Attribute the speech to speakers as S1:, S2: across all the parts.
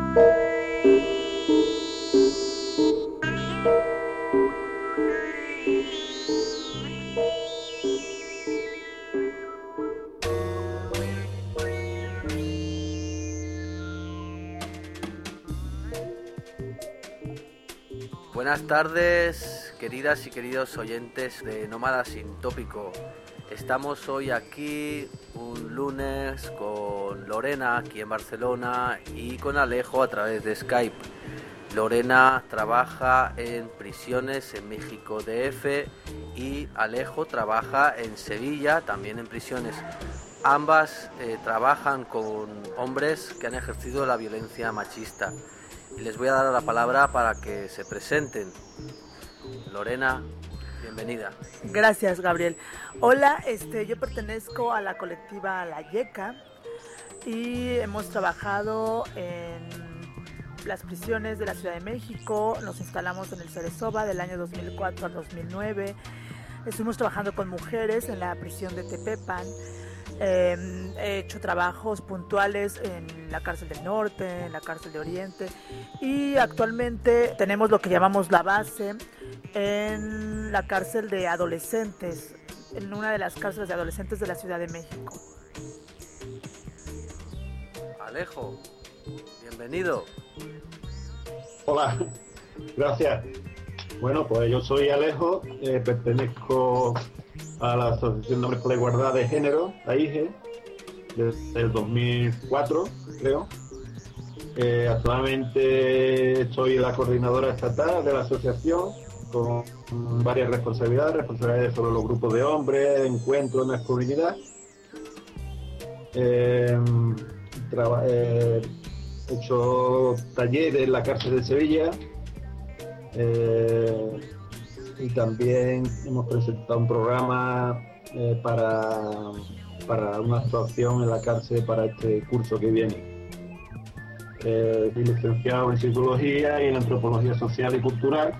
S1: Buenas tardes, queridas y queridos oyentes de Nómada Sin Tópico. Estamos hoy aquí un lunes con Lorena aquí en Barcelona y con Alejo a través de Skype. Lorena trabaja en prisiones en México DF y Alejo trabaja en Sevilla, también en prisiones. Ambas trabajan con hombres que han ejercido la violencia machista. Y les voy a dar la palabra para que se presenten. Lorena, bienvenida.
S2: Gracias, Gabriel. Hola, yo pertenezco a la colectiva La Yeca y hemos trabajado en las prisiones de la Ciudad de México. Nos instalamos en el Cerezoba del año 2004 al 2009. Estuvimos trabajando con mujeres en la prisión de Tepepan. He hecho trabajos puntuales en la cárcel del norte, en la cárcel de oriente y actualmente tenemos lo que llamamos la base en la cárcel de adolescentes, en una de las cárceles de adolescentes de la Ciudad de México.
S1: Alejo, bienvenido.
S3: Hola, gracias. Bueno, pues yo soy Alejo, pertenezco a la Asociación de Hombres por la Igualdad de Género, AIGE, desde el 2004, creo. Actualmente soy la coordinadora estatal de la asociación, con varias responsabilidades sobre los grupos de hombres, encuentros de masculinidad. He hecho talleres en la cárcel de Sevilla. Y también hemos presentado un programa para una actuación en la cárcel para este curso que viene. Soy licenciado en Psicología y en Antropología Social y Cultural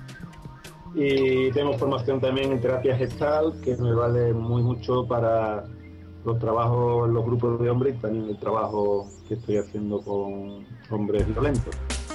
S3: y tengo formación también en terapia gestal, que me vale muy mucho para los trabajos en los grupos de hombres y también el trabajo que estoy haciendo con hombres violentos.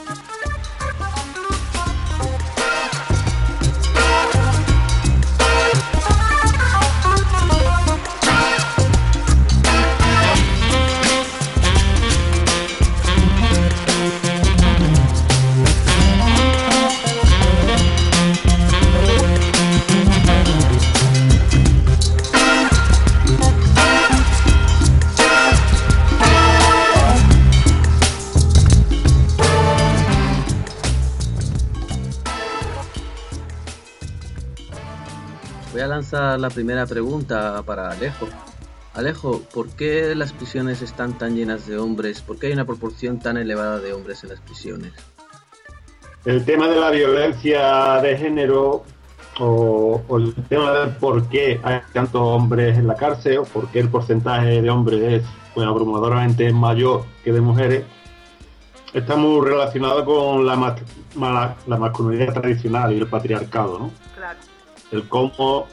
S1: Voy a lanzar la primera pregunta para Alejo. Alejo, ¿por qué las prisiones están tan llenas de hombres? ¿Por qué hay una proporción tan elevada de hombres en las prisiones?
S3: El tema de la violencia de género o el tema de por qué hay tantos hombres en la cárcel o por qué el porcentaje de hombres es abrumadoramente mayor que de mujeres, está muy relacionado con la masculinidad tradicional y el patriarcado, ¿no?
S2: Claro.
S3: El cómo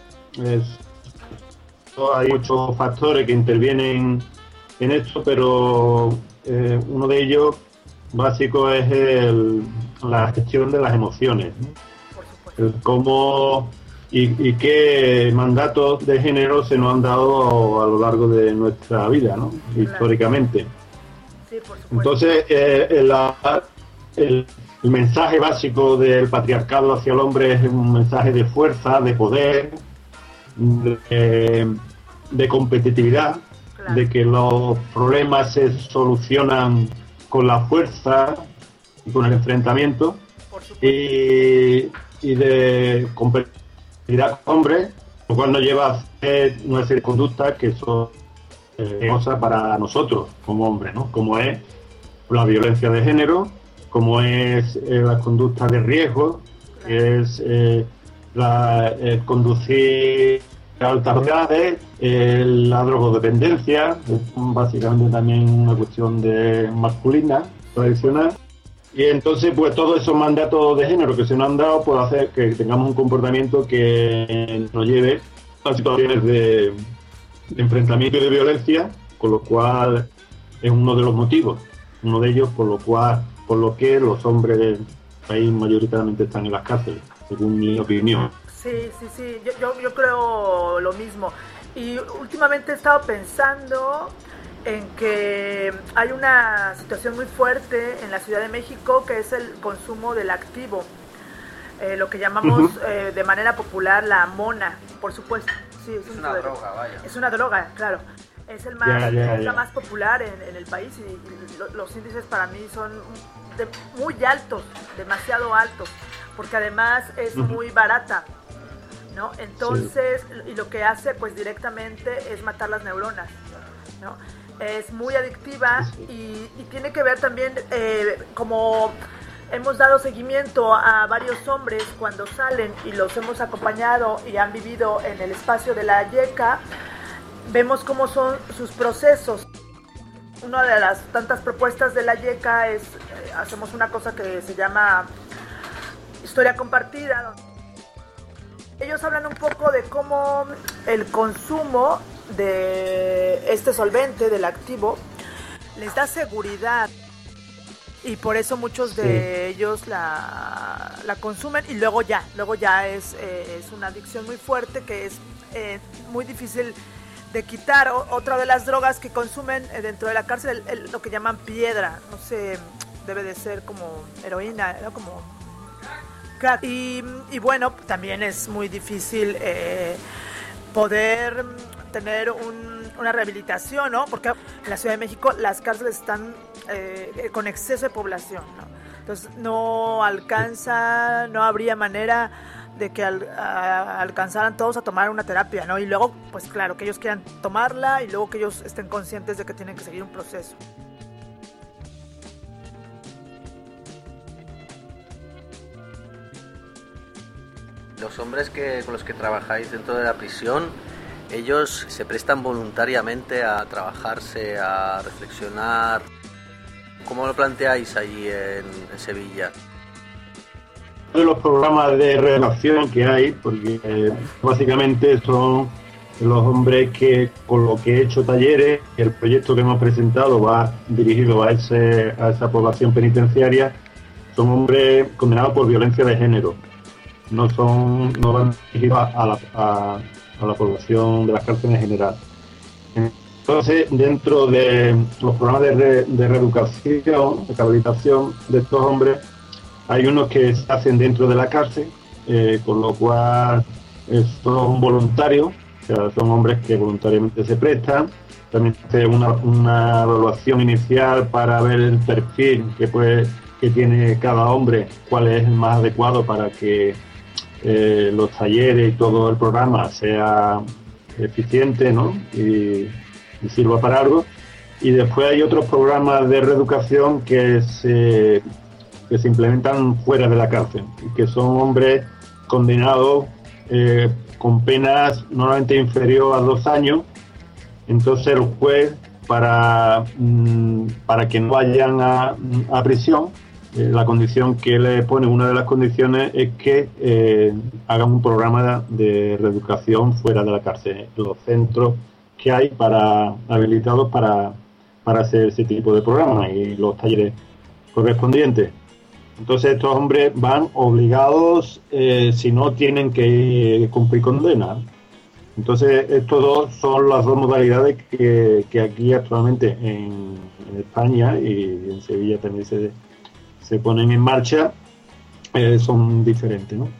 S3: hay muchos factores que intervienen en esto, pero uno de ellos básico es la gestión de las emociones, ¿no? El cómo y qué mandatos de género se nos han dado a lo largo de nuestra vida, ¿no? Claro. Históricamente.
S2: Sí, por supuesto.
S3: Entonces, el mensaje básico del patriarcado hacia el hombre es un mensaje de fuerza, de poder, de competitividad, claro, de que los problemas se solucionan con la fuerza y con el enfrentamiento, y de competitividad con hombres, lo cual nos lleva a hacer una serie de conductas que son cosas para nosotros como hombres, ¿no? Como es la violencia de género, como es la conducta de riesgo, que es conducir a altas velocidades, la drogodependencia, es básicamente también una cuestión de masculina, tradicional. Y entonces, pues todos esos mandatos de género que se nos han dado, pues hacer que tengamos un comportamiento que nos lleve a situaciones de enfrentamiento y de violencia, con lo cual es uno de los motivos, uno de ellos por lo cual por lo que los hombres del país mayoritariamente están en las cárceles, según mi opinión.
S2: Sí, yo creo lo mismo. Y últimamente he estado pensando en que hay una situación muy fuerte en la Ciudad de México, que es el consumo del activo, lo que llamamos de manera popular la mona, por supuesto. Sí,
S1: es una droga, vaya.
S2: Es una droga, claro. Es el más, es la más popular en el país y los índices para mí son muy altos, demasiado altos, porque además es muy barata, ¿no? Entonces, y lo que hace pues directamente es matar las neuronas, ¿no? Es muy adictiva y tiene que ver también como hemos dado seguimiento a varios hombres cuando salen y los hemos acompañado y han vivido en el espacio de la YECA, vemos cómo son sus procesos. Una de las tantas propuestas de la YECA es, hacemos una cosa que se llama historia compartida. Ellos hablan un poco de cómo el consumo de este solvente, del activo, les da seguridad. Y por eso muchos de ellos la consumen y luego ya es una adicción muy fuerte que es muy difícil de quitar. Otra de las drogas que consumen dentro de la cárcel es lo que llaman piedra, no sé, debe de ser como heroína, ¿no? Como crack. Y bueno, también es muy difícil poder tener una rehabilitación, ¿no? Porque en la Ciudad de México las cárceles están con exceso de población, ¿no? Entonces no habría manera de que alcanzaran todos a tomar una terapia, ¿no? Y luego, pues claro, que ellos quieran tomarla y luego que ellos estén conscientes de que tienen que seguir un proceso.
S1: Los hombres con los que trabajáis dentro de la prisión, ellos se prestan voluntariamente a trabajarse, a reflexionar. ¿Cómo lo planteáis allí en Sevilla?
S3: De los programas de relación que hay, porque básicamente son los hombres que, con lo que he hecho talleres, el proyecto que hemos presentado va dirigido a esa población penitenciaria, son hombres condenados por violencia de género, no van dirigidos a la población de las cárceles en general. Entonces, dentro de los programas de reeducación, de rehabilitación de estos hombres, hay unos que se hacen dentro de la cárcel, con lo cual son voluntarios, o sea, son hombres que voluntariamente se prestan. También hace una evaluación inicial para ver el perfil que tiene cada hombre, cuál es el más adecuado para que los talleres y todo el programa sea eficiente, ¿no? y sirva para algo. Y después hay otros programas de reeducación que se implementan fuera de la cárcel, que son hombres condenados con penas normalmente inferior a 2 años. Entonces el juez, para que no vayan a prisión, la condición que le pone, una de las condiciones es que hagan un programa de reeducación fuera de la cárcel, los centros que hay habilitados para hacer ese tipo de programas y los talleres correspondientes. Entonces estos hombres van obligados, si no tienen que cumplir condena. Entonces estos dos son las dos modalidades que aquí actualmente en España y en Sevilla también se ponen en marcha, son diferentes, ¿no?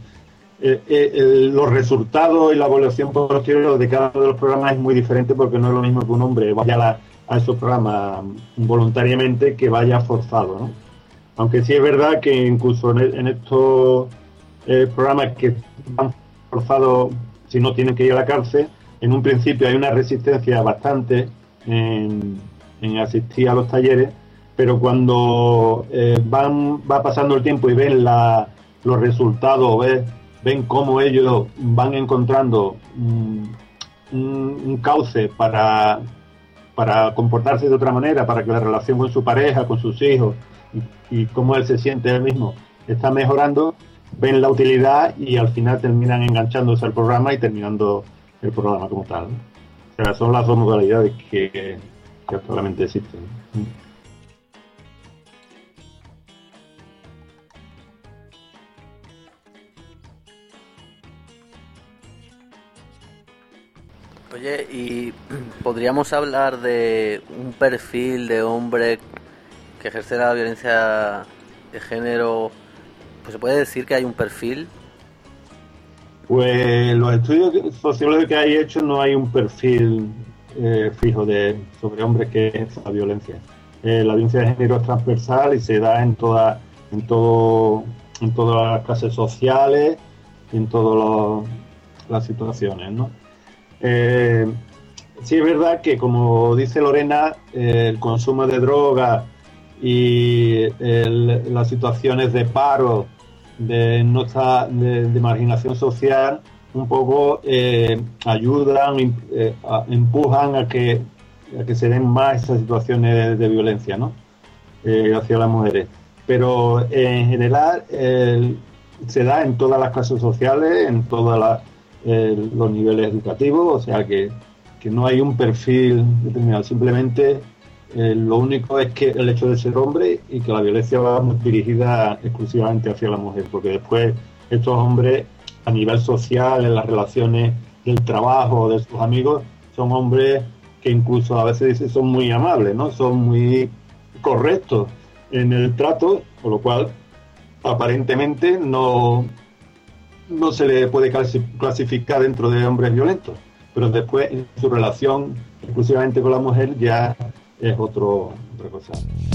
S3: Los resultados y la evaluación posterior de cada uno de los programas es muy diferente, porque no es lo mismo que un hombre vaya a esos programas voluntariamente que vaya forzado, ¿no? Aunque sí es verdad que incluso en estos programas que van forzados, si no tienen que ir a la cárcel, en un principio hay una resistencia bastante en asistir a los talleres, pero cuando va pasando el tiempo y ven los resultados, ven cómo ellos van encontrando un cauce para comportarse de otra manera, para que la relación con su pareja, con sus hijos y cómo él se siente él mismo está mejorando, ven la utilidad y al final terminan enganchándose al programa y terminando el programa como tal, ¿no? O sea, son las dos modalidades que actualmente existen.
S1: Oye, ¿y podríamos hablar de un perfil de hombre que ejerce la violencia de género? Pues se puede decir que hay un perfil.
S3: Pues los estudios sociológicos que hay hechos no hay un perfil fijo sobre hombres que ejercen la violencia. La violencia de género es transversal y se da en todas las clases sociales y en todas las situaciones, ¿no? Sí es verdad que, como dice Lorena, el consumo de drogas y las situaciones de paro, de marginación social, un poco ayudan, empujan a que se den más esas situaciones de violencia, ¿no? Hacia las mujeres. Pero en general se da en todas las clases sociales, en todos los niveles educativos, o sea que no hay un perfil determinado, simplemente lo único es que el hecho de ser hombre y que la violencia va dirigida exclusivamente hacia la mujer, porque después estos hombres a nivel social, en las relaciones del trabajo, de sus amigos, son hombres que incluso a veces son muy amables, ¿no? Son muy correctos en el trato, por lo cual aparentemente no se le puede clasificar dentro de hombres violentos, pero después en su relación exclusivamente con la mujer ya es otra cosa.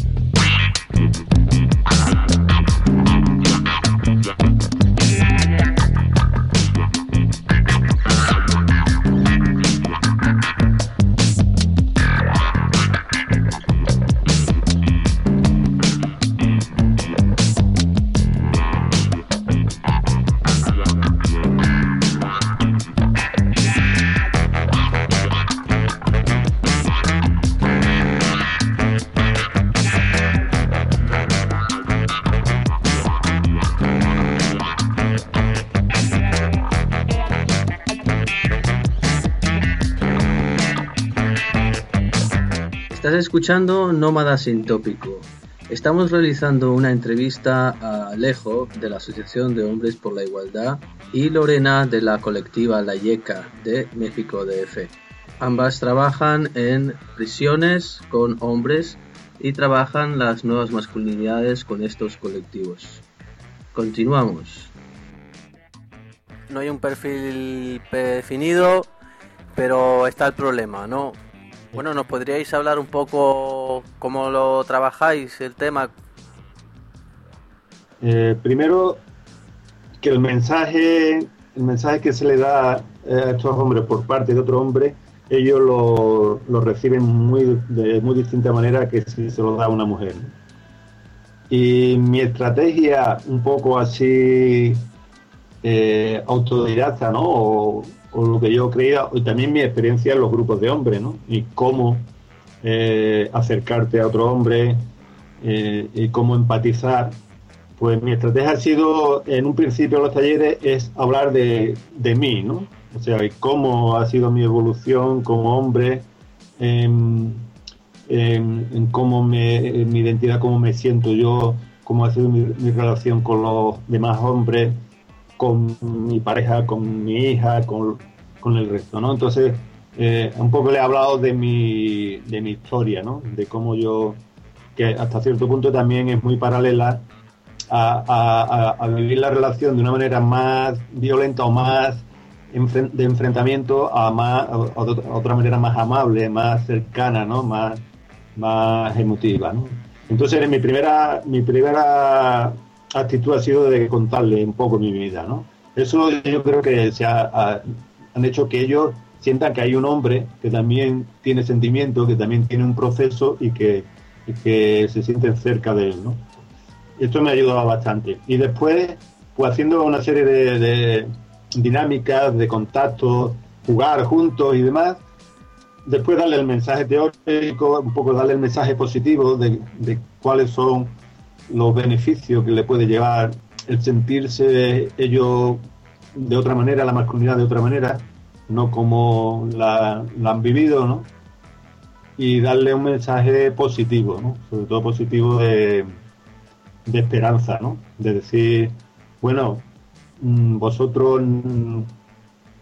S1: Estás escuchando Nómada Sin Tópico. Estamos realizando una entrevista a Alejo de la Asociación de Hombres por la Igualdad y Lorena de la colectiva La Yeca de México DF. Ambas trabajan en prisiones con hombres y trabajan las nuevas masculinidades con estos colectivos. Continuamos. No hay un perfil definido, pero está el problema, ¿no? Bueno, ¿nos podríais hablar un poco cómo lo trabajáis, el tema?
S3: Primero, que el mensaje que se le da a estos hombres por parte de otro hombre, ellos lo reciben de muy distinta manera que si se lo da a una mujer. Y mi estrategia, un poco así autodidacta, ¿no? O lo que yo creía, y también mi experiencia en los grupos de hombres, ¿no? Y cómo acercarte a otro hombre y cómo empatizar. Pues mi estrategia ha sido, en un principio de los talleres, es hablar de mí, ¿no? O sea, y cómo ha sido mi evolución como hombre, en cómo en mi identidad, cómo me siento yo, cómo ha sido mi relación con los demás hombres, con mi pareja, con mi hija, con el resto, ¿no? Entonces, un poco le he hablado de mi historia, ¿no? De cómo yo, que hasta cierto punto también es muy paralela a vivir la relación de una manera más violenta o más de enfrentamiento a otra manera más amable, más cercana, ¿no? Más emotiva, ¿no? Entonces, mi primera actitud ha sido de contarle un poco mi vida, ¿no? Eso yo creo que han hecho que ellos sientan que hay un hombre que también tiene sentimientos, que también tiene un proceso y que se sienten cerca de él, ¿no? Esto me ha ayudado bastante. Y después, pues haciendo una serie de dinámicas, de contactos, jugar juntos y demás, después darle el mensaje teórico, un poco darle el mensaje positivo de cuáles son los beneficios que le puede llevar el sentirse ellos de otra manera, la masculinidad de otra manera, no como la han vivido, ¿no? Y darle un mensaje positivo, ¿no? Sobre todo positivo de esperanza, ¿no? De decir, bueno, vosotros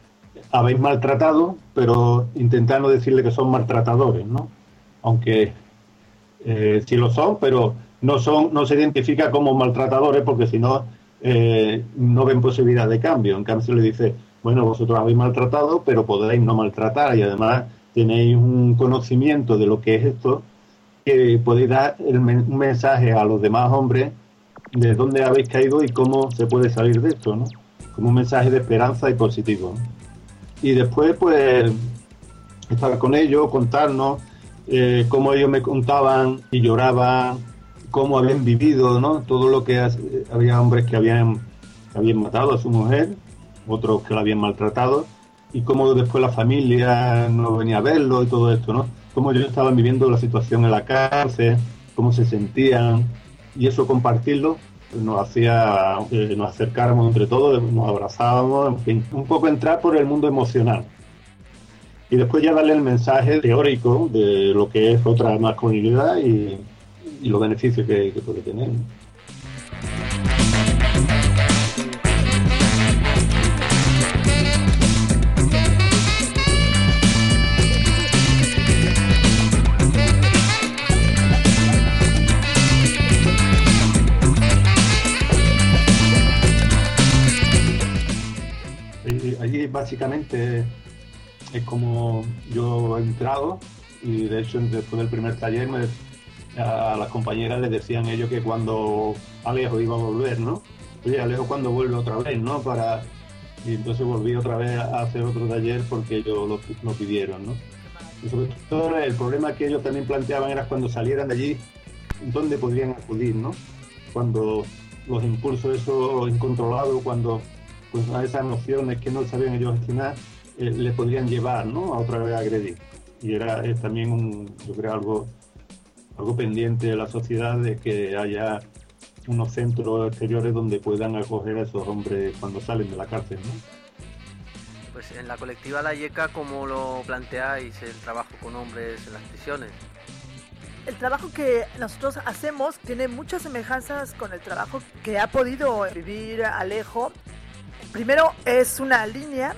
S3: habéis maltratado, pero intentando decirle que son maltratadores, ¿no? Aunque sí lo son, pero no se identifica como maltratadores, porque si no, no ven posibilidad de cambio. En cambio se le dice, bueno, vosotros habéis maltratado, pero podéis no maltratar, y además tenéis un conocimiento de lo que es esto, que podéis dar un mensaje a los demás hombres de dónde habéis caído y cómo se puede salir de esto, ¿no? Como un mensaje de esperanza y positivo, ¿no? Y después, pues, estar con ellos, contarnos cómo ellos me contaban y lloraban, cómo habían vivido, ¿no? Todo lo que había hombres que habían matado a su mujer, otros que la habían maltratado, y cómo después la familia no venía a verlo y todo esto, ¿no? Cómo ellos estaban viviendo la situación en la cárcel, cómo se sentían, y eso compartirlo pues nos hacía nos acercáramos entre todos, nos abrazábamos, en fin, un poco entrar por el mundo emocional. Y después ya darle el mensaje teórico de lo que es otra masculinidad y los beneficios que puede tener, ¿no? Allí básicamente es como yo he entrado, y de hecho después del primer taller a las compañeras les decían ellos que cuando Alejo iba a volver, ¿no? Oye, Alejo, ¿cuándo vuelve otra vez, no? Y entonces volví otra vez a hacer otro taller porque ellos lo pidieron, ¿no? Y sobre todo el problema que ellos también planteaban era cuando salieran de allí, ¿dónde podrían acudir, no? Cuando los impulsos esos incontrolados, cuando pues a esas emociones que no sabían ellos gestionar, les podrían llevar, ¿no? A otra vez a agredir. Y es también yo creo algo pendiente de la sociedad, de que haya unos centros exteriores donde puedan acoger a esos hombres cuando salen de la cárcel, ¿no?
S1: Pues en la colectiva La Yeca, ¿cómo lo planteáis el trabajo con hombres en las prisiones?
S2: El trabajo que nosotros hacemos tiene muchas semejanzas con el trabajo que ha podido vivir Alejo. Primero, es una línea,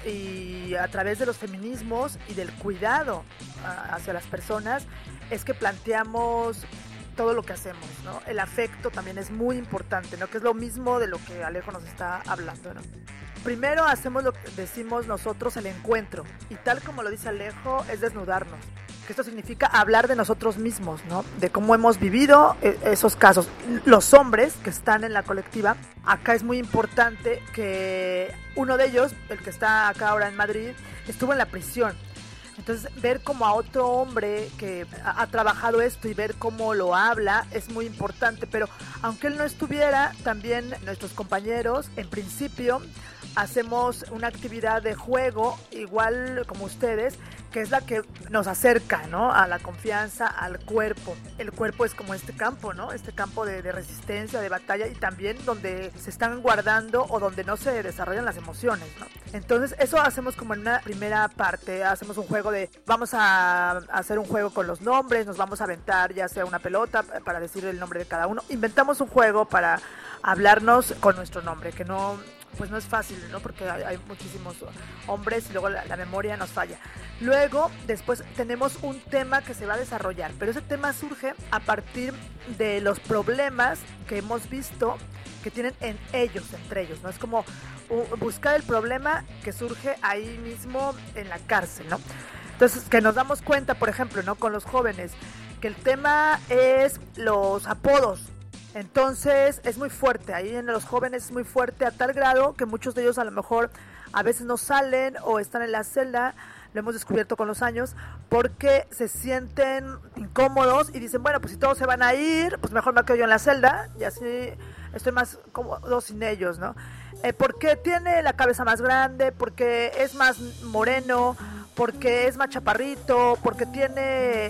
S2: y a través de los feminismos y del cuidado hacia las personas es que planteamos todo lo que hacemos, ¿no? El afecto también es muy importante, ¿no? Que es lo mismo de lo que Alejo nos está hablando, ¿no? Primero hacemos lo que decimos nosotros, el encuentro, y tal como lo dice Alejo, es desnudarnos. Que esto significa hablar de nosotros mismos, ¿no? De cómo hemos vivido esos casos. Los hombres que están en la colectiva, acá es muy importante que uno de ellos, el que está acá ahora en Madrid, estuvo en la prisión. Entonces, ver como a otro hombre que ha trabajado esto y ver cómo lo habla es muy importante. Pero aunque él no estuviera, también nuestros compañeros, en principio, hacemos una actividad de juego, igual como ustedes, que es la que nos acerca, ¿no? A la confianza, al cuerpo. El cuerpo es como este campo, ¿no? Este campo de resistencia, de batalla, y también donde se están guardando o donde no se desarrollan las emociones, ¿no? Entonces, eso hacemos como en una primera parte. Hacemos un juego vamos a hacer un juego con los nombres, nos vamos a aventar ya sea una pelota para decir el nombre de cada uno. Inventamos un juego para hablarnos con nuestro nombre, que no es fácil, ¿no? Porque hay muchísimos hombres y luego la memoria nos falla. Luego, después tenemos un tema que se va a desarrollar, pero ese tema surge a partir de los problemas que hemos visto que tienen entre ellos, ¿no? Es como buscar el problema que surge ahí mismo en la cárcel, ¿no? Entonces, que nos damos cuenta, por ejemplo, ¿no? Con los jóvenes, que el tema es los apodos. Entonces es muy fuerte, ahí en los jóvenes es muy fuerte a tal grado que muchos de ellos a lo mejor a veces no salen o están en la celda, lo hemos descubierto con los años, porque se sienten incómodos y dicen, bueno, pues si todos se van a ir, pues mejor me quedo yo en la celda y así estoy más cómodo sin ellos, ¿no? Porque tiene la cabeza más grande, porque es más moreno, porque es más chaparrito, porque tiene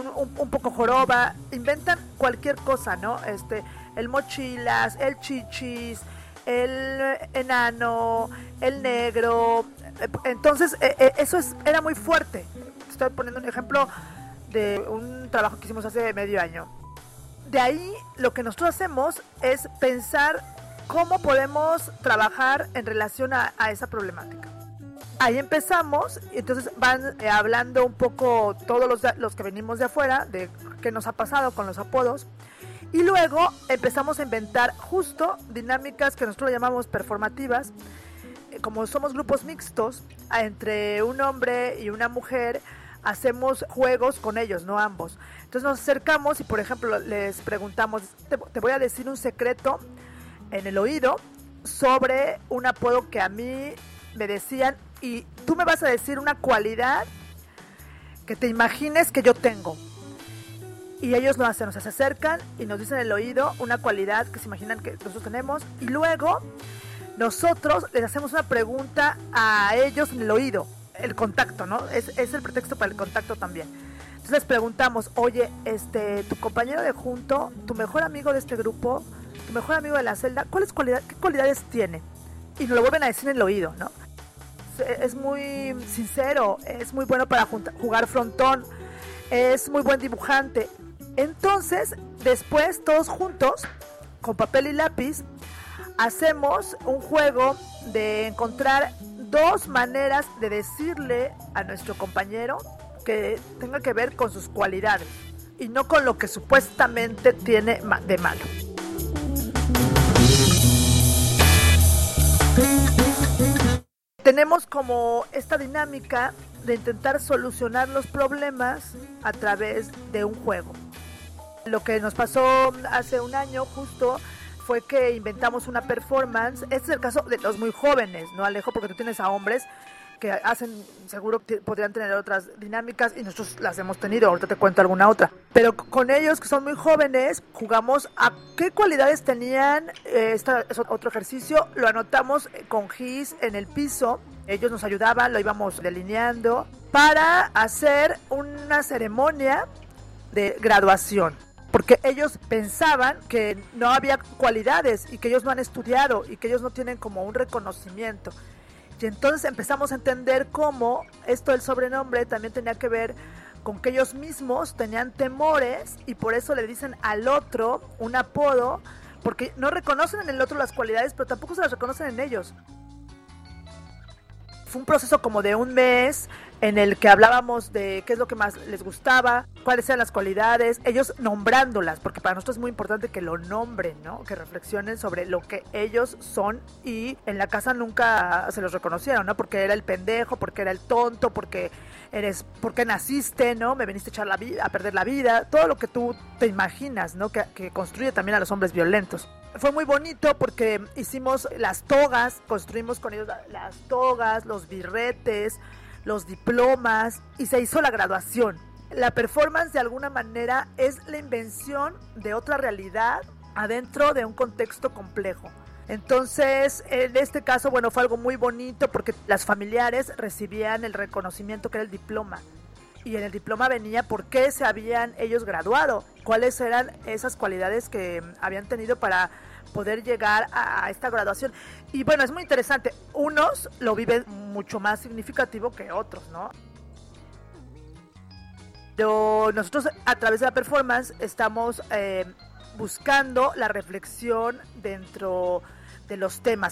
S2: un poco joroba, inventan cualquier cosa, ¿no? El mochilas, el chichis, el enano, el negro. Entonces, eso era muy fuerte. Estoy poniendo un ejemplo de un trabajo que hicimos hace medio año. De ahí, lo que nosotros hacemos es pensar cómo podemos trabajar en relación a esa problemática. ahí empezamos, y entonces van hablando un poco todos los que venimos de afuera, de qué nos ha pasado con los apodos, y luego empezamos a inventar justo dinámicas que nosotros llamamos performativas. Como somos grupos mixtos, entre un hombre y una mujer, hacemos juegos con ellos, no ambos. Entonces nos acercamos y, por ejemplo, les preguntamos, te voy a decir un secreto en el oído sobre un apodo que a mí me decían, y tú me vas a decir una cualidad que te imagines que yo tengo. Y ellos lo hacen, o sea, se acercan y nos dicen en el oído una cualidad que se imaginan que nosotros tenemos, y luego nosotros les hacemos una pregunta a ellos en el oído, el contacto, ¿no? Es el pretexto para el contacto también. Entonces les preguntamos, oye, tu compañero de junto, tu mejor amigo de este grupo, tu mejor amigo de la celda, ¿qué cualidades tiene? Y nos lo vuelven a decir en el oído, ¿no? Es muy sincero, es muy bueno para jugar frontón, es muy buen dibujante. Entonces, después, todos juntos, con papel y lápiz, hacemos un juego de encontrar dos maneras de decirle a nuestro compañero que tenga que ver con sus cualidades y no con lo que supuestamente tiene de malo. Tenemos como esta dinámica de intentar solucionar los problemas a través de un juego. Lo que nos pasó hace un año justo fue que inventamos una performance. Este es el caso de los muy jóvenes, ¿no, Alejo? Porque tú tienes a hombres que hacen, seguro que podrían tener otras dinámicas y nosotros las hemos tenido, ahorita te cuento alguna otra. Pero con ellos que son muy jóvenes, jugamos a qué cualidades tenían. Este es otro ejercicio, lo anotamos con gis en el piso, ellos nos ayudaban, lo íbamos delineando para hacer una ceremonia de graduación. Porque ellos pensaban que no había cualidades y que ellos no han estudiado y que ellos no tienen como un reconocimiento. Y entonces empezamos a entender cómo esto del sobrenombre también tenía que ver con que ellos mismos tenían temores y por eso le dicen al otro un apodo, porque no reconocen en el otro las cualidades, pero tampoco se las reconocen en ellos. Fue un proceso como de un mes en el que hablábamos de qué es lo que más les gustaba, cuáles eran las cualidades, ellos nombrándolas, porque para nosotros es muy importante que lo nombren, ¿no? Que reflexionen sobre lo que ellos son, y en la casa nunca se los reconocieron, ¿no? Porque era el pendejo, porque era el tonto, porque naciste, ¿no? Me viniste a echar a perder la vida, todo lo que tú te imaginas, ¿no? Que construye también a los hombres violentos. Fue muy bonito porque hicimos las togas, construimos con ellos las togas, los birretes, los diplomas, y se hizo la graduación. La performance de alguna manera es la invención de otra realidad adentro de un contexto complejo. Entonces, en este caso, bueno, fue algo muy bonito porque las familiares recibían el reconocimiento que era el diploma. Y en el diploma venía por qué se habían ellos graduado, cuáles eran esas cualidades que habían tenido para poder llegar a esta graduación. Y bueno, es muy interesante. Unos lo viven mucho más significativo que otros, ¿no? Pero nosotros a través de la performance estamos buscando la reflexión dentro de los temas.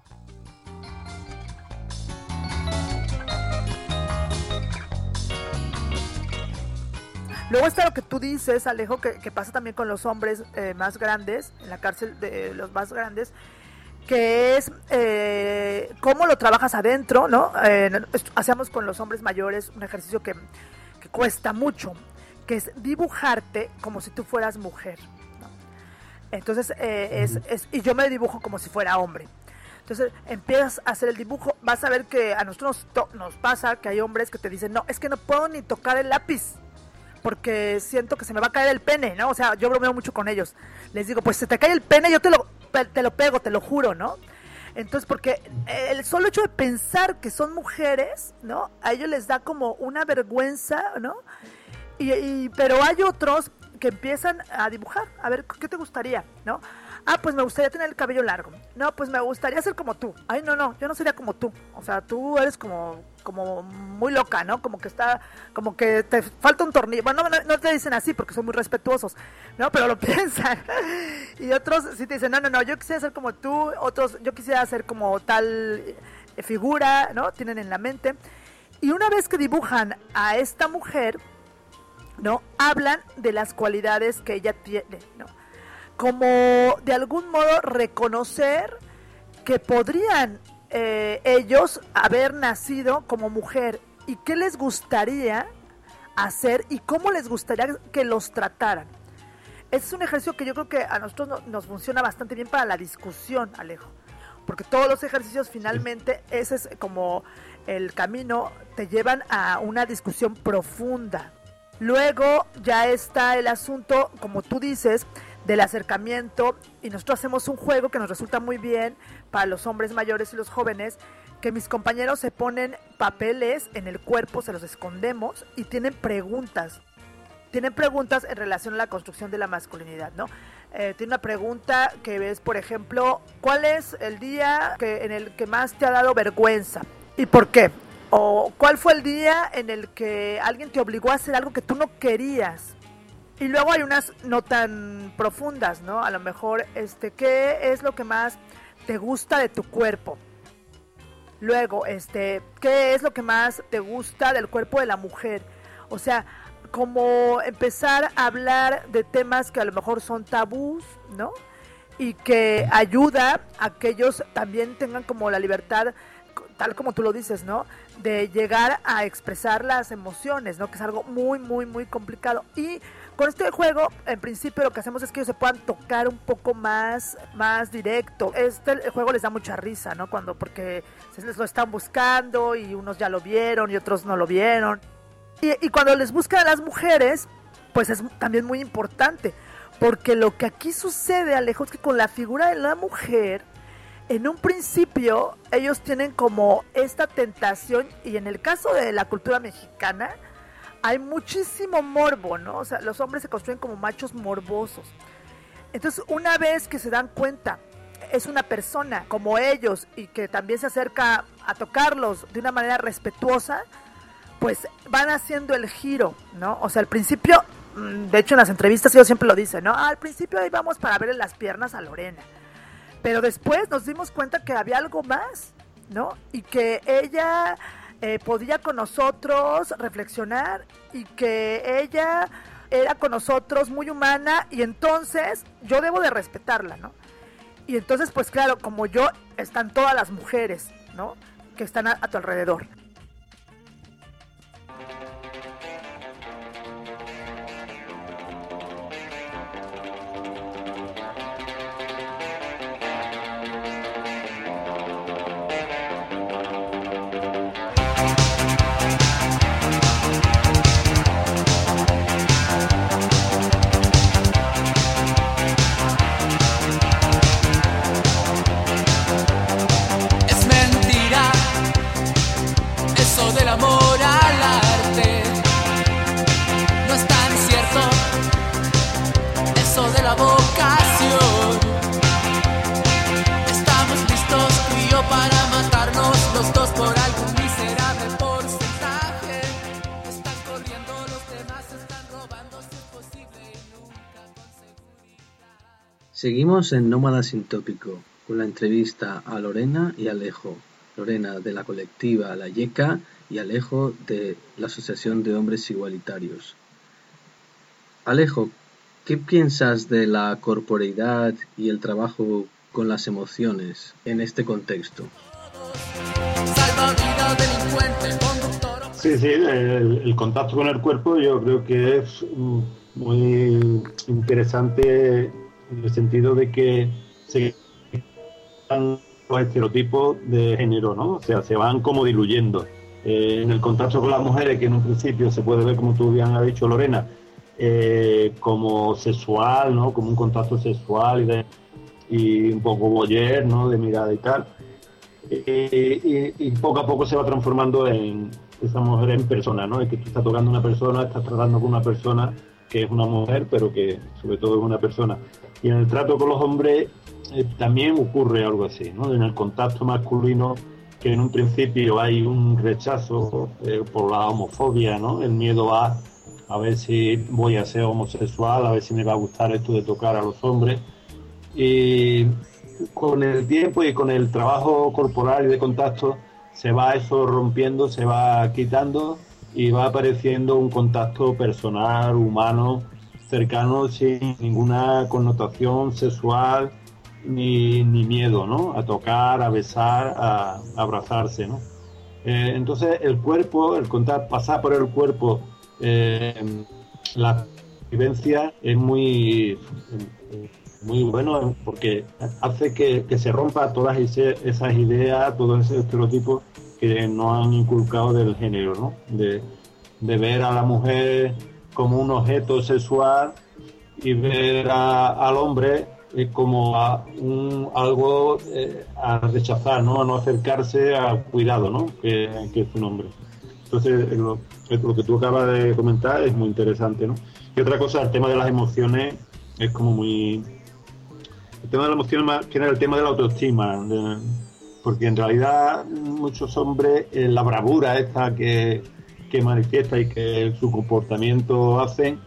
S2: Luego está lo que tú dices, Alejo, que pasa también con los hombres más grandes, en la cárcel de los más grandes, que es cómo lo trabajas adentro, ¿no? Hacíamos con los hombres mayores un ejercicio que cuesta mucho, que es dibujarte como si tú fueras mujer, ¿no? Entonces, y yo me dibujo como si fuera hombre. Entonces empiezas a hacer el dibujo, vas a ver que a nosotros nos pasa que hay hombres que te dicen, no, es que no puedo ni tocar el lápiz, porque siento que se me va a caer el pene, ¿no? O sea, yo bromeo mucho con ellos. Les digo, pues se te cae el pene, yo te lo pego, te lo juro, ¿no? Entonces, porque el solo hecho de pensar que son mujeres, ¿no? A ellos les da como una vergüenza, ¿no? Pero hay otros que empiezan a dibujar. A ver, ¿qué te gustaría, no? Ah, pues me gustaría tener el cabello largo. No, pues me gustaría ser como tú. Ay, no, yo no sería como tú. O sea, tú eres como muy loca, ¿no? Como que te falta un tornillo. Bueno, no te dicen así porque son muy respetuosos, ¿no? Pero lo piensan. Y otros sí te dicen, no, yo quisiera ser como tú. Otros, yo quisiera ser como tal figura, ¿no? Tienen en la mente. Y una vez que dibujan a esta mujer, ¿no? Hablan de las cualidades que ella tiene, ¿no? Como de algún modo reconocer que podrían ellos haber nacido como mujer y qué les gustaría hacer y cómo les gustaría que los trataran. Este es un ejercicio que yo creo que a nosotros nos funciona bastante bien para la discusión, Alejo, porque todos los ejercicios finalmente, ese es como el camino, te llevan a una discusión profunda. Luego ya está el asunto, como tú dices, del acercamiento, y nosotros hacemos un juego que nos resulta muy bien para los hombres mayores y los jóvenes, que mis compañeros se ponen papeles en el cuerpo, se los escondemos y tienen preguntas. Tienen preguntas en relación a la construcción de la masculinidad, ¿no? Tiene una pregunta que es, por ejemplo, ¿cuál es el día en el que más te ha dado vergüenza? ¿Y por qué? O ¿cuál fue el día en el que alguien te obligó a hacer algo que tú no querías? Y luego hay unas no tan profundas, ¿no? A lo mejor, ¿qué es lo que más te gusta de tu cuerpo? Luego, ¿qué es lo que más te gusta del cuerpo de la mujer? O sea, como empezar a hablar de temas que a lo mejor son tabús, ¿no? Y que ayuda a que ellos también tengan como la libertad, tal como tú lo dices, ¿no? De llegar a expresar las emociones, ¿no? Que es algo muy, muy, muy complicado. Y con este juego, en principio, lo que hacemos es que ellos se puedan tocar un poco más directo. El juego les da mucha risa, ¿no? Porque se les lo están buscando y unos ya lo vieron y otros no lo vieron. Y cuando les buscan a las mujeres, pues es también muy importante, porque lo que aquí sucede, Alejo, es que con la figura de la mujer, en un principio, ellos tienen como esta tentación, y en el caso de la cultura mexicana, hay muchísimo morbo, ¿no? O sea, los hombres se construyen como machos morbosos. Entonces, una vez que se dan cuenta, es una persona como ellos, y que también se acerca a tocarlos de una manera respetuosa, pues van haciendo el giro, ¿no? O sea, al principio, de hecho en las entrevistas yo siempre lo dice, ¿no? Al principio íbamos para verle las piernas a Lorena, pero después nos dimos cuenta que había algo más, ¿no? Y que ella podía con nosotros reflexionar y que ella era con nosotros muy humana y entonces yo debo de respetarla, ¿no? Y entonces, pues claro, como yo, están todas las mujeres, ¿no? Que están a tu alrededor.
S1: Seguimos en Nómada Sin Tópico con la entrevista a Lorena y Alejo. Lorena de la colectiva La Yeca y Alejo de la Asociación de Hombres Igualitarios. Alejo, ¿qué piensas de la corporeidad y el trabajo con las emociones en este contexto?
S3: Sí, el contacto con el cuerpo yo creo que es muy interesante en el sentido de que se van los estereotipos de género, ¿no? O sea, se van como diluyendo. En el contacto con las mujeres, que en un principio se puede ver, como tú bien has dicho, Lorena, como sexual, ¿no? Como un contacto sexual y un poco voyeur, ¿no? De mirada y tal. Y poco a poco se va transformando en esa mujer en persona, ¿no? Es que tú estás tocando a una persona, estás tratando con una persona que es una mujer, pero que sobre todo es una persona. Y en el trato con los hombres también ocurre algo así, ¿no? En el contacto masculino, que en un principio hay un rechazo por la homofobia, ¿no? El miedo a ver si voy a ser homosexual, a ver si me va a gustar esto de tocar a los hombres. Y con el tiempo y con el trabajo corporal y de contacto, se va eso rompiendo, se va quitando y va apareciendo un contacto personal, humano, cercano, sin ninguna connotación sexual ni miedo, ¿no? A tocar, a besar, a abrazarse, ¿no? Entonces el cuerpo, el contacto, pasar por el cuerpo, la vivencia es muy bueno porque hace que se rompa todas esas ideas, todos esos estereotipos que nos han inculcado del género, ¿no? De ver a la mujer como un objeto sexual y ver al hombre como algo a rechazar, ¿no? A no acercarse, al cuidado, ¿no? Que es un hombre. Entonces, lo que tú acabas de comentar es muy interesante, ¿no? Y otra cosa, el tema de las emociones es como muy... El tema de las emociones más que era el tema de la autoestima, porque en realidad muchos hombres, la bravura esta que manifiesta y que su comportamiento hacen,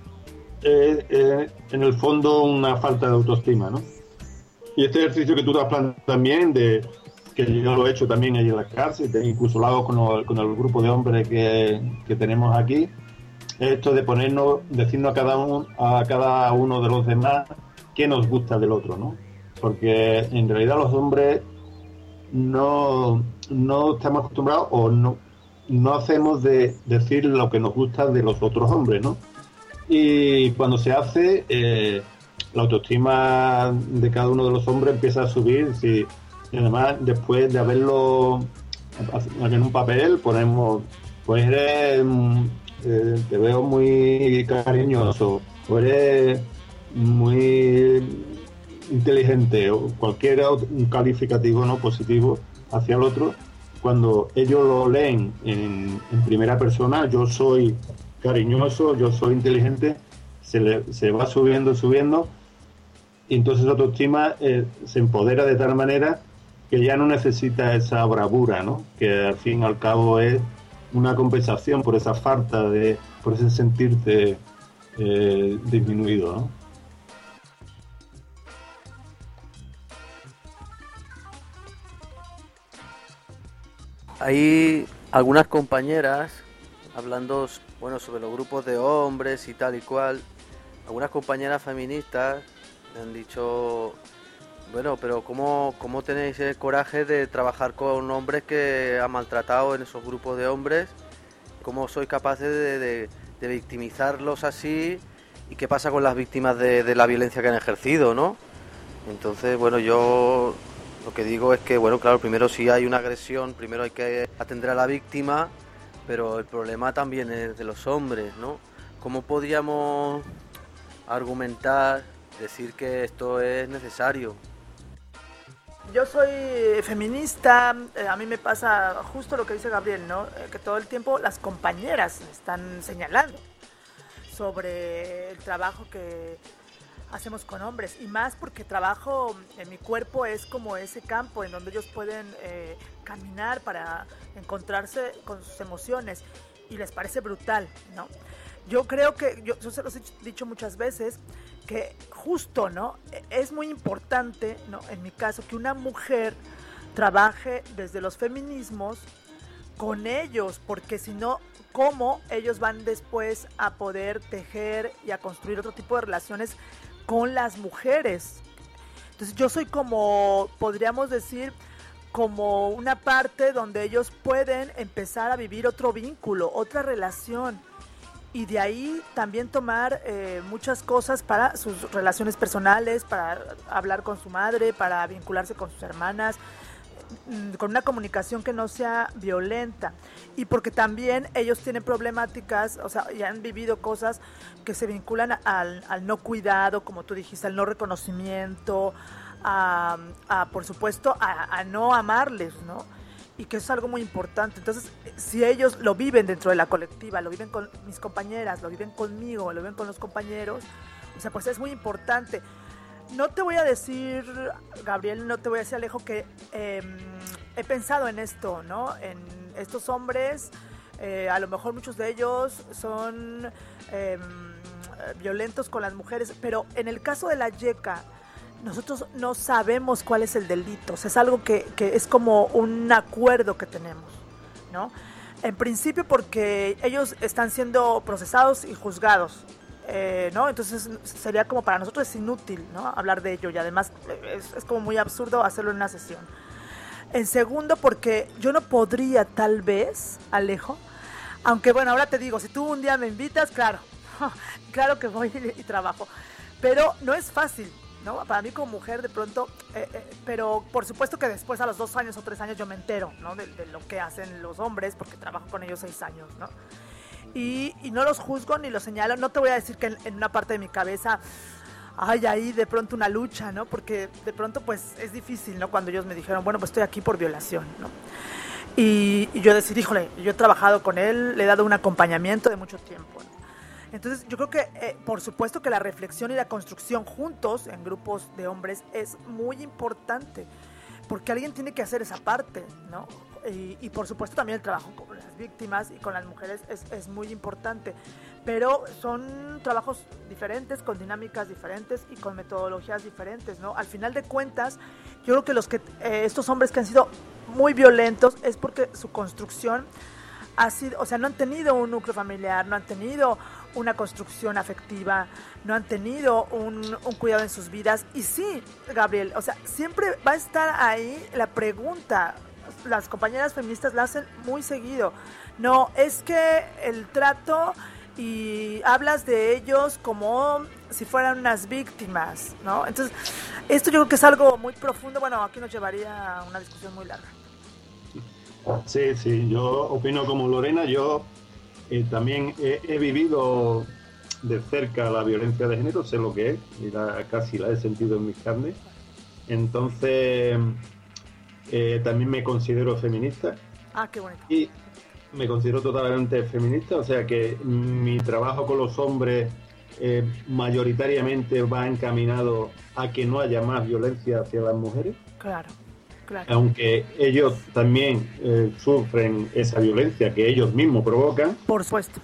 S3: en el fondo una falta de autoestima, ¿no? Y este ejercicio que tú das también, que yo lo he hecho también allí en la cárcel, incluso lo hago con el grupo de hombres que tenemos aquí, es esto de decirnos a cada uno de los demás qué nos gusta del otro, ¿no? Porque en realidad los hombres no estamos acostumbrados o no hacemos de decir lo que nos gusta de los otros hombres, ¿no? Y cuando se hace, la autoestima de cada uno de los hombres empieza a subir. Y además, después de haberlo en un papel, ponemos, pues eres, te veo muy cariñoso, o eres muy inteligente, o cualquier un calificativo no positivo hacia el otro. Cuando ellos lo leen en primera persona, yo soy cariñoso, yo soy inteligente, se va subiendo, y entonces la autoestima se empodera de tal manera que ya no necesita esa bravura, ¿no? Que al fin y al cabo es una compensación por esa falta por ese sentirte disminuido, ¿no?
S1: Hay algunas compañeras hablando, bueno, sobre los grupos de hombres y tal y cual. Algunas compañeras feministas me han dicho, bueno, pero ¿cómo tenéis el coraje de trabajar con hombres que han maltratado en esos grupos de hombres? ¿Cómo sois capaces de victimizarlos así? ¿Y qué pasa con las víctimas de la violencia que han ejercido, no? Entonces, bueno, yo lo que digo es que, bueno, claro, primero si hay una agresión, primero hay que atender a la víctima, pero el problema también es de los hombres, ¿no? ¿Cómo podríamos argumentar, decir que esto es necesario?
S2: Yo soy feminista, a mí me pasa justo lo que dice Gabriel, ¿no? Que todo el tiempo las compañeras me están señalando sobre el trabajo que hacemos con hombres, y más porque trabajo en mi cuerpo, es como ese campo en donde ellos pueden caminar para encontrarse con sus emociones, y les parece brutal, ¿no? Yo creo que, yo se los he dicho muchas veces, que justo, ¿no? Es muy importante, ¿no? En mi caso, que una mujer trabaje desde los feminismos con ellos, porque si no, ¿cómo ellos van después a poder tejer y a construir otro tipo de relaciones con las mujeres? Entonces yo soy como, podríamos decir, como una parte donde ellos pueden empezar a vivir otro vínculo, otra relación, y de ahí también tomar muchas cosas para sus relaciones personales, para hablar con su madre, para vincularse con sus hermanas, con una comunicación que no sea violenta, y porque también ellos tienen problemáticas, o sea, y han vivido cosas que se vinculan al no cuidado, como tú dijiste, al no reconocimiento, por supuesto, a no amarles, ¿no? Y que es algo muy importante. Entonces, si ellos lo viven dentro de la colectiva, lo viven con mis compañeras, lo viven conmigo, lo viven con los compañeros, o sea, pues es muy importante. No te voy a decir, Gabriel, no te voy a decir, Alejo, que he pensado en esto, ¿no? En estos hombres, a lo mejor muchos de ellos son violentos con las mujeres, pero en el caso de la Yeka, nosotros no sabemos cuál es el delito, o sea, es algo que es como un acuerdo que tenemos, ¿no? En principio porque ellos están siendo procesados y juzgados, ¿no? Entonces sería como para nosotros es inútil, ¿no? Hablar de ello, y además es como muy absurdo hacerlo en una sesión. En segundo, porque yo no podría tal vez, Alejo, aunque bueno, ahora te digo, si tú un día me invitas, claro, claro que voy y trabajo, pero no es fácil, ¿no? Para mí como mujer de pronto, pero por supuesto que después a los 2 años o 3 años yo me entero, ¿no? De lo que hacen los hombres, porque trabajo con ellos 6 años, ¿no? Y no los juzgo ni los señalo, no te voy a decir que en una parte de mi cabeza hay ahí de pronto una lucha, ¿no? Porque de pronto pues es difícil, ¿no? Cuando ellos me dijeron, bueno, pues estoy aquí por violación, ¿no? Y yo decidí, híjole, yo he trabajado con él, le he dado un acompañamiento de mucho tiempo, ¿no? Entonces yo creo que por supuesto que la reflexión y la construcción juntos en grupos de hombres es muy importante, porque alguien tiene que hacer esa parte, ¿no? Y por supuesto también el trabajo con las víctimas y con las mujeres es muy importante, pero son trabajos diferentes, con dinámicas diferentes y con metodologías diferentes, ¿no? Al final de cuentas, yo creo que estos hombres que han sido muy violentos es porque su construcción ha sido, o sea, no han tenido un núcleo familiar, no han tenido una construcción afectiva, no han tenido un cuidado en sus vidas. Y sí, Gabriel, o sea, siempre va a estar ahí la pregunta. Las compañeras feministas la hacen muy seguido. No, es que el trato, y hablas de ellos como si fueran unas víctimas, ¿no? Entonces, esto yo creo que es algo muy profundo. Bueno, aquí nos llevaría a una discusión muy larga.
S3: Sí, yo opino como Lorena. Yo también he vivido de cerca la violencia de género, sé lo que es, y casi la he sentido en mis carnes. Entonces, también me considero feminista.
S2: Ah, qué bonito.
S3: Y me considero totalmente feminista, o sea que mi trabajo con los hombres mayoritariamente va encaminado a que no haya más violencia hacia las mujeres.
S2: Claro.
S3: Aunque ellos también sufren esa violencia que ellos mismos provocan.
S2: Por supuesto.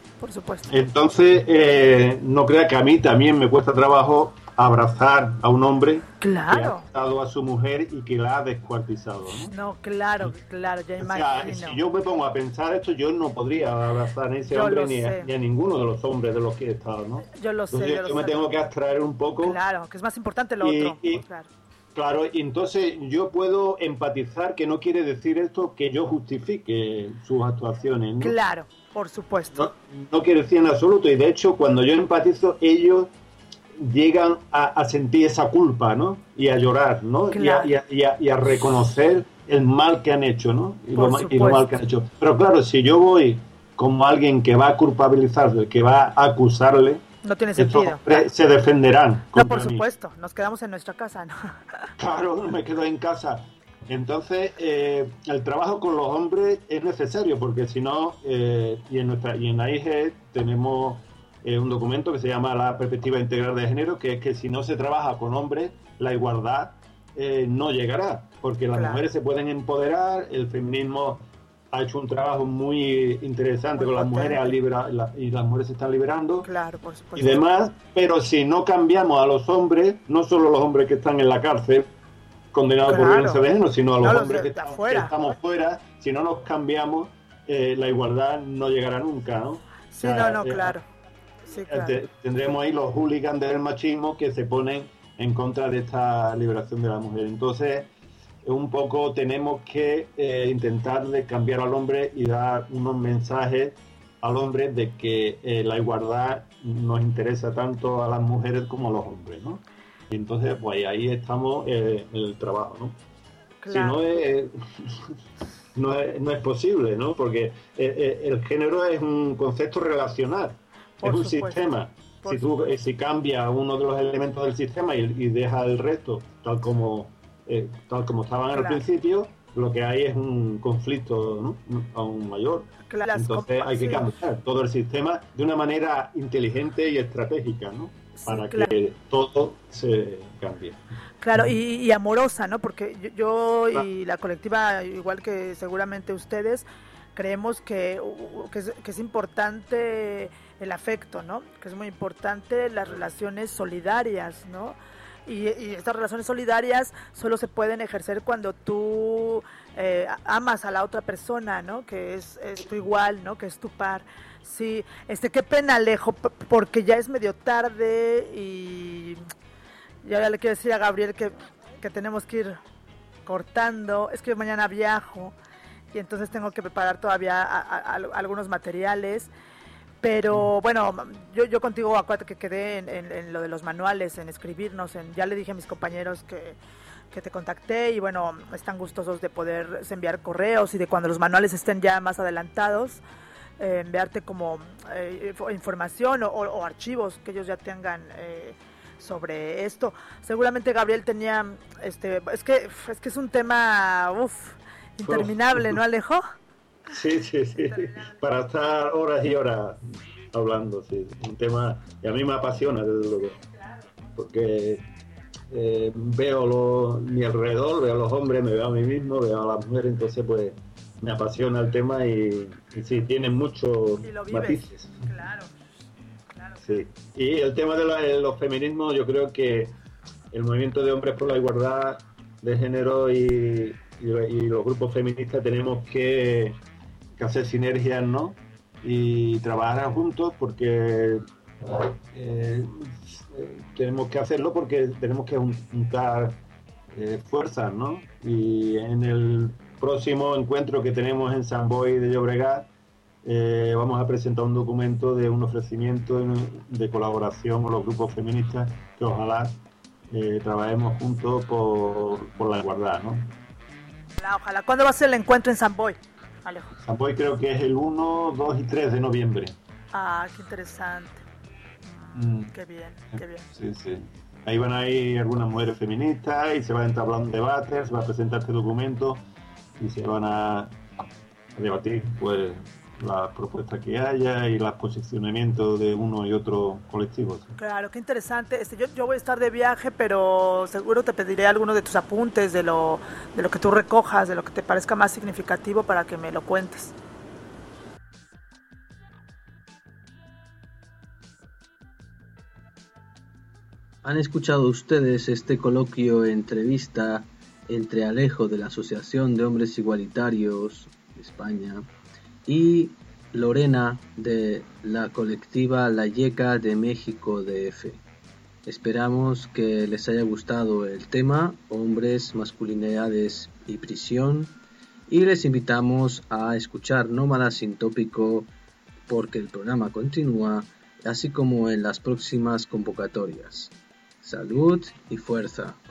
S3: Entonces, no crea que a mí también me cuesta trabajo abrazar a un hombre que ha matado a su mujer y que la ha descuartizado, ¿no?
S2: No, claro, ya imagino.
S3: Si yo me pongo a pensar esto, yo no podría abrazar a ese hombre ni a ninguno de los hombres de los que he estado, ¿no?
S2: Yo lo sé.
S3: Yo me tengo que abstraer un poco.
S2: Claro, que es más importante lo otro.
S3: Claro, y entonces yo puedo empatizar, que no quiere decir esto que yo justifique sus actuaciones, ¿no?
S2: Claro, por supuesto.
S3: No quiere decir en absoluto, y de hecho cuando yo empatizo, ellos llegan a sentir esa culpa, ¿no? Y a llorar, ¿no? Claro. Y a reconocer el mal que han hecho, ¿no? Y lo mal que han hecho. Pero claro, si yo voy como alguien que va a culpabilizarle, que va a acusarle,
S2: no tiene sentido.
S3: Se defenderán.
S2: No, por supuesto, nos quedamos en nuestra casa, ¿no?
S3: Claro, me quedo en casa. Entonces, el trabajo con los hombres es necesario, porque si no, y en la IGE tenemos un documento que se llama la perspectiva integral de género, que es que si no se trabaja con hombres, la igualdad no llegará, porque las mujeres se pueden empoderar, el feminismo ha hecho un trabajo muy interesante con las mujeres y las mujeres se están liberando,
S2: claro, por supuesto,
S3: y demás, pero si no cambiamos a los hombres, no solo los hombres que están en la cárcel condenados por violencia de género, sino a los hombres que estamos fuera, si no nos cambiamos, la igualdad no llegará nunca, ¿no?
S2: Sí, claro. Sí, claro.
S3: Tendremos ahí los hooligans del machismo que se ponen en contra de esta liberación de la mujer. Entonces, un poco tenemos que intentar de cambiar al hombre y dar unos mensajes al hombre de que la igualdad nos interesa tanto a las mujeres como a los hombres, ¿no? Y entonces, pues ahí estamos en el trabajo, ¿no?
S2: Claro.
S3: Si no es posible, ¿no? Porque el género es un concepto relacional, es un sistema. Si cambias uno de los elementos del sistema y dejas el resto tal como estaban al principio, lo que hay es un conflicto, ¿no? Aún mayor.
S2: Claro.
S3: Entonces hay que cambiar todo el sistema de una manera inteligente y estratégica, ¿no? Para que todo se cambie.
S2: Claro, y amorosa, ¿no? Porque yo y la colectiva, igual que seguramente ustedes, creemos que es importante el afecto, ¿no? Que es muy importante las relaciones solidarias, ¿no? Y estas relaciones solidarias solo se pueden ejercer cuando tú amas a la otra persona, ¿no? Que es tu igual, ¿no? Que es tu par. Sí, qué pena, Alejo, porque ya es medio tarde y ya le quiero decir a Gabriel que tenemos que ir cortando. Es que mañana viajo y entonces tengo que preparar todavía algunos materiales. Pero bueno, yo contigo acuérdate que quedé en lo de los manuales, en escribirnos, ya le dije a mis compañeros que te contacté y bueno, están gustosos de poder enviar correos y de cuando los manuales estén ya más adelantados, enviarte como información o archivos que ellos ya tengan sobre esto. Seguramente Gabriel tenía, es que es un tema interminable, ¿no, Alejo?
S3: Sí, para estar horas y horas hablando, sí, un tema que a mí me apasiona, desde luego, porque veo mi alrededor, veo a los hombres, me veo a mí mismo, veo a las mujeres, entonces pues me apasiona el tema y sí, tiene muchos matices.
S2: Claro.
S3: Sí, y el tema de los feminismos, yo creo que el movimiento de hombres por la igualdad de género y los grupos feministas tenemos que hacer sinergias, ¿no? Y trabajar juntos porque tenemos que hacerlo porque tenemos que juntar fuerzas, ¿no? Y en el próximo encuentro que tenemos en Sant Boi de Llobregat vamos a presentar un documento de un ofrecimiento de colaboración con los grupos feministas que ojalá trabajemos juntos por la igualdad, ¿no?
S2: Ojalá. ¿Cuándo va a ser el encuentro en Sant Boi, Alejo?
S3: Sant Boi creo que es el 1, 2 y 3 de noviembre.
S2: Ah, qué interesante. Qué bien.
S3: Sí. Ahí van a ir algunas mujeres feministas y se va a entablar un debate, se va a presentar este documento y se van a debatir pues las propuestas que haya y los posicionamientos de uno y otro colectivo. ¿Sí?
S2: Claro, qué interesante. Yo voy a estar de viaje, pero seguro te pediré algunos de tus apuntes, de lo que tú recojas, de lo que te parezca más significativo para que me lo cuentes.
S1: ¿Han escuchado ustedes este coloquio entrevista entre Alejo de la Asociación de Hombres Igualitarios de España y Lorena de la colectiva La Yeca de México DF? Esperamos que les haya gustado el tema hombres, masculinidades y prisión y les invitamos a escuchar Nómada Sin Tópico porque el programa continúa, así como en las próximas convocatorias. Salud y fuerza.